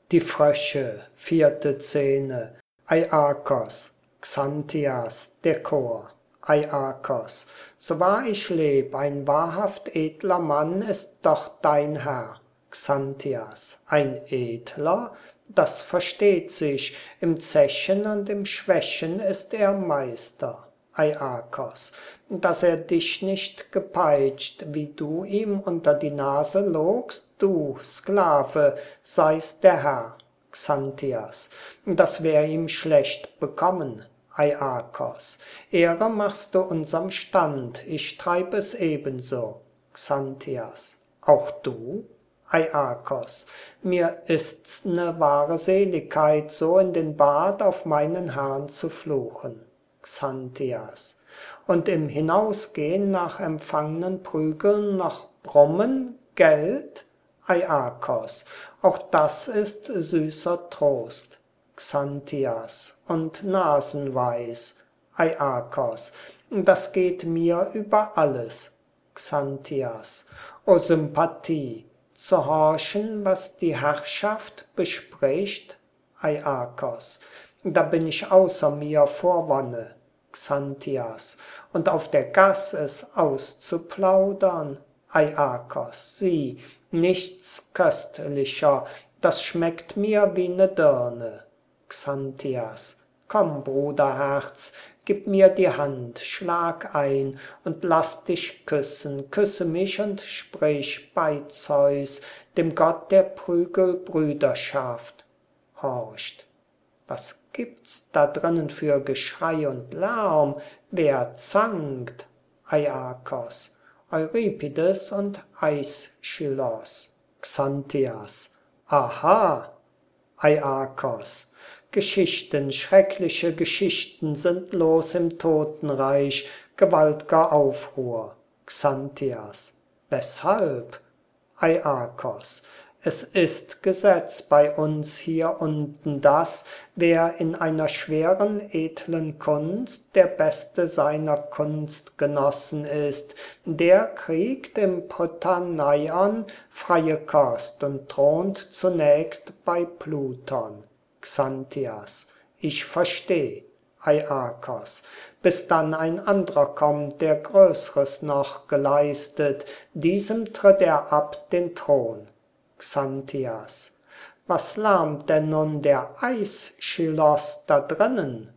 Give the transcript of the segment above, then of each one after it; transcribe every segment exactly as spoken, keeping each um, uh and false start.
Die Frösche, vierte Szene. Aiakos, Xanthias, der Chor. Aiakos, so wahr ich leb, ein wahrhaft edler Mann ist doch dein Herr. Xanthias, ein edler? Das versteht sich, im Zechen und im Schwächen ist er Meister. Aiakos, dass er dich nicht gepeitscht, wie du ihm unter die Nase logst, du, Sklave, seist der Herr. Xanthias, das wär ihm schlecht bekommen. Aiakos, Ehre machst du unserm Stand, ich treib es ebenso. Xanthias, auch du? Aiakos, mir ist's ne wahre Seligkeit, so in den Bart auf meinen Herrn zu fluchen. Xanthias, und im Hinausgehen nach empfangnen Prügeln noch brummen, Geld? Aiakos, auch das ist süßer Trost. Xanthias, und Nasenweiß. Aiakos, das geht mir über alles. Xanthias, o Sympathie, zu horchen, was die Herrschaft bespricht. Aiakos, da bin ich außer mir vor Wonne. Xanthias, und auf der Gass es auszuplaudern. Aiakos, sieh, nichts köstlicher, das schmeckt mir wie ne Dirne. Xanthias, komm, Bruderherz, gib mir die Hand, schlag ein und lass dich küssen, küsse mich und sprich bei Zeus, dem Gott der Prügelbrüderschaft. Horcht, was gibt's da drinnen für Geschrei und Lärm? Wer zankt? Aiakos, Euripides und Aischylos. Xanthias, aha! Aiakos, Geschichten, schreckliche Geschichten sind los im Totenreich, gewaltger Aufruhr. Xanthias, weshalb? Aiakos, es ist Gesetz bei uns hier unten, dass, wer in einer schweren, edlen Kunst der Beste seiner Kunstgenossen ist, der kriegt im Prytaneion freie Kost und thront zunächst bei Pluton. Xanthias, ich versteh. Aiakos, bis dann ein andrer kommt, der Größres noch geleistet, diesem tritt er ab den Thron. Xanthias, was lärmt denn nun der Aischylos da drinnen?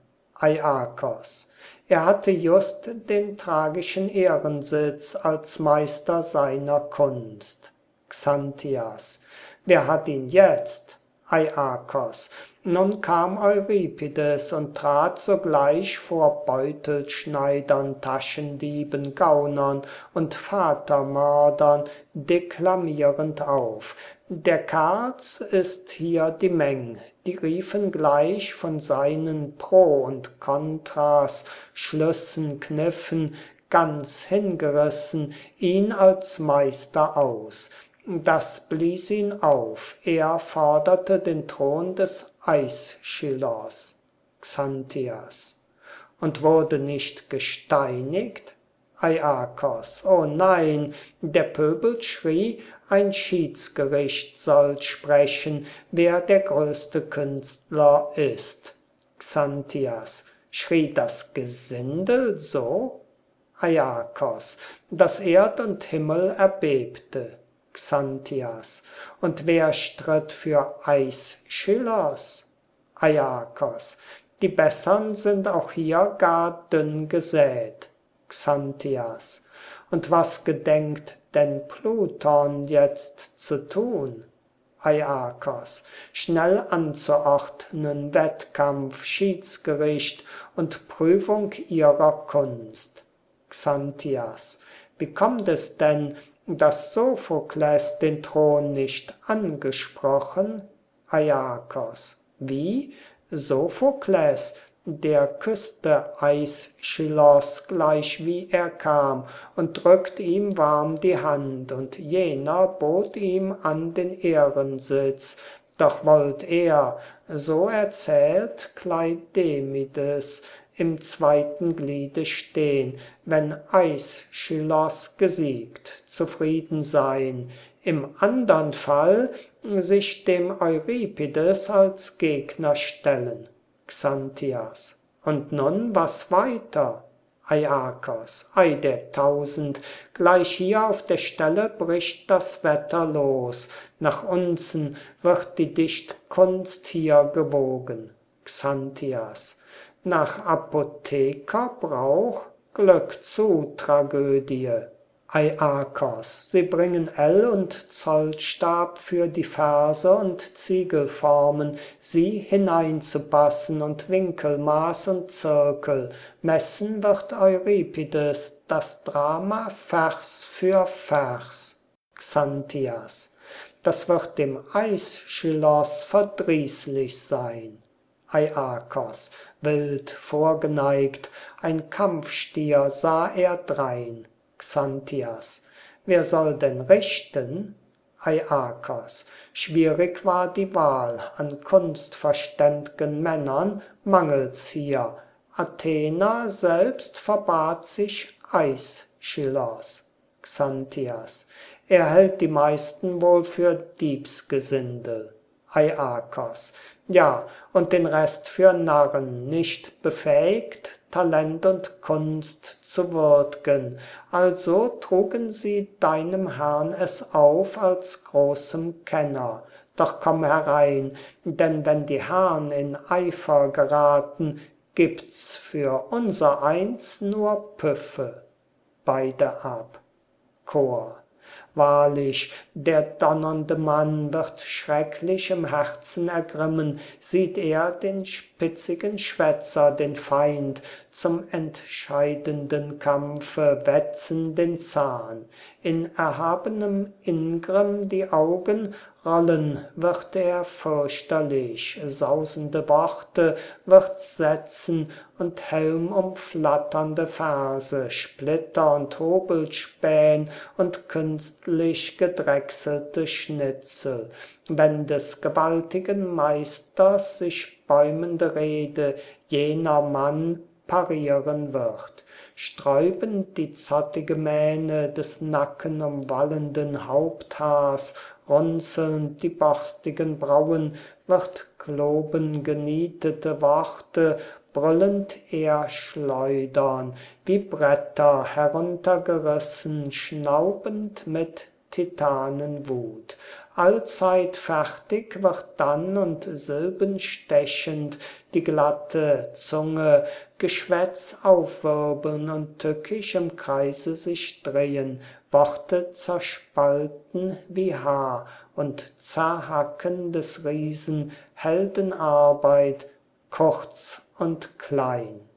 Aiakos, er hatte just den tragischen Ehrensitz als Meister seiner Kunst. Xanthias, wer hat ihn jetzt? Aiakos, nun kam Euripides und trat sogleich vor Beutelschneidern, Taschendieben, Gaunern und Vatermördern deklamierend auf. Der Kerls ist hier die Meng, die riefen gleich von seinen Pro und Kontras, Schlüssen, Kniffen, ganz hingerissen, ihn als Meister aus. Das blies ihn auf, er forderte den Thron des Aischylos. Xanthias, und wurde nicht gesteinigt? Aiakos, oh nein, der Pöbel schrie, ein Schiedsgericht soll sprechen, wer der größte Künstler ist. Xanthias, schrie das Gesindel so? Aiakos, dass Erd und Himmel erbebte. Xanthias, und wer stritt für Aischylos? Aiakos, die Bessern sind auch hier gar dünn gesät. Xanthias, und was gedenkt denn Pluton jetzt zu tun? Aiakos, schnell anzuordnen Wettkampf, Schiedsgericht und Prüfung ihrer Kunst. Xanthias, wie kommt es denn, dass Sophokles den Thron nicht angesprochen? Aiakos, wie? Sophokles, der küsste Aischylos gleich wie er kam und drückt ihm warm die Hand, und jener bot ihm an den Ehrensitz, doch wollt er, so erzählt Kleidemides, im zweiten Gliede stehn, wenn Aischylos gesiegt, zufrieden sein, im andern Fall sich dem Euripides als Gegner stellen. Xanthias: Und nun, was weiter? Aiakos: Ei der Tausend, gleich hier auf der Stelle bricht das Wetter los, nach unzen wird die Dichtkunst hier gewogen. Xanthias: Nach Apothekerbrauch? Glück zu, Tragödie. Aiakos: Sie bringen Ell und Zollstab für die Verse und Ziegelformen, sie hineinzupassen und Winkelmaß und Zirkel. Messen wird Euripides das Drama Vers für Vers. Xanthias: Das wird dem Aischylos verdrießlich sein. Aiakos: Wild vorgeneigt, ein Kampfstier sah er drein. Xanthias: Wer soll denn richten? Aiakos: Schwierig war die Wahl, an kunstverständ'gen Männern mangelt's hier. Athena selbst verbat sich Aischylos. Xanthias: Er hält die meisten wohl für Diebsgesindel. Aiakos: Ja, und den Rest für Narren, nicht befähigt, Talent und Kunst zu würd'gen. Also trugen sie deinem Herrn es auf als großem Kenner. Doch komm herein, denn wenn die Herrn in Eifer geraten, gibt's für unsereins nur Püffe. Beide ab. Chor: Wahrlich, der donnernde Mann wird schrecklich im Herzen ergrimmen, sieht er den spitzigen Schwätzer, den Feind, zum entscheidenden Kampfe wetzen den Zahn. In erhabenem Ingrimm die Augen rollen wird er fürchterlich, sausende Worte wird's setzen und helmumflatternde Verse, Splitter und Hobelspähn und künstlich gedrechselte Schnitzel, wenn des gewaltigen Meisters sich bäumende Rede jener Mann parieren wird. Sträubend die zottige Mähne des nackenumwallenden Haupthaars, runzelnd die borstigen Brauen, wird kloben genietete Worte brüllend er schleudern, wie Bretter heruntergerissen, schnaubend mit Titanenwut. Allzeit fertig wird dann und silbenstechend die glatte Zunge Geschwätz aufwirbeln und tückisch im Kreise sich drehen, Worte zerspalten wie Haar und zerhacken des Riesen Heldenarbeit, kurz und klein.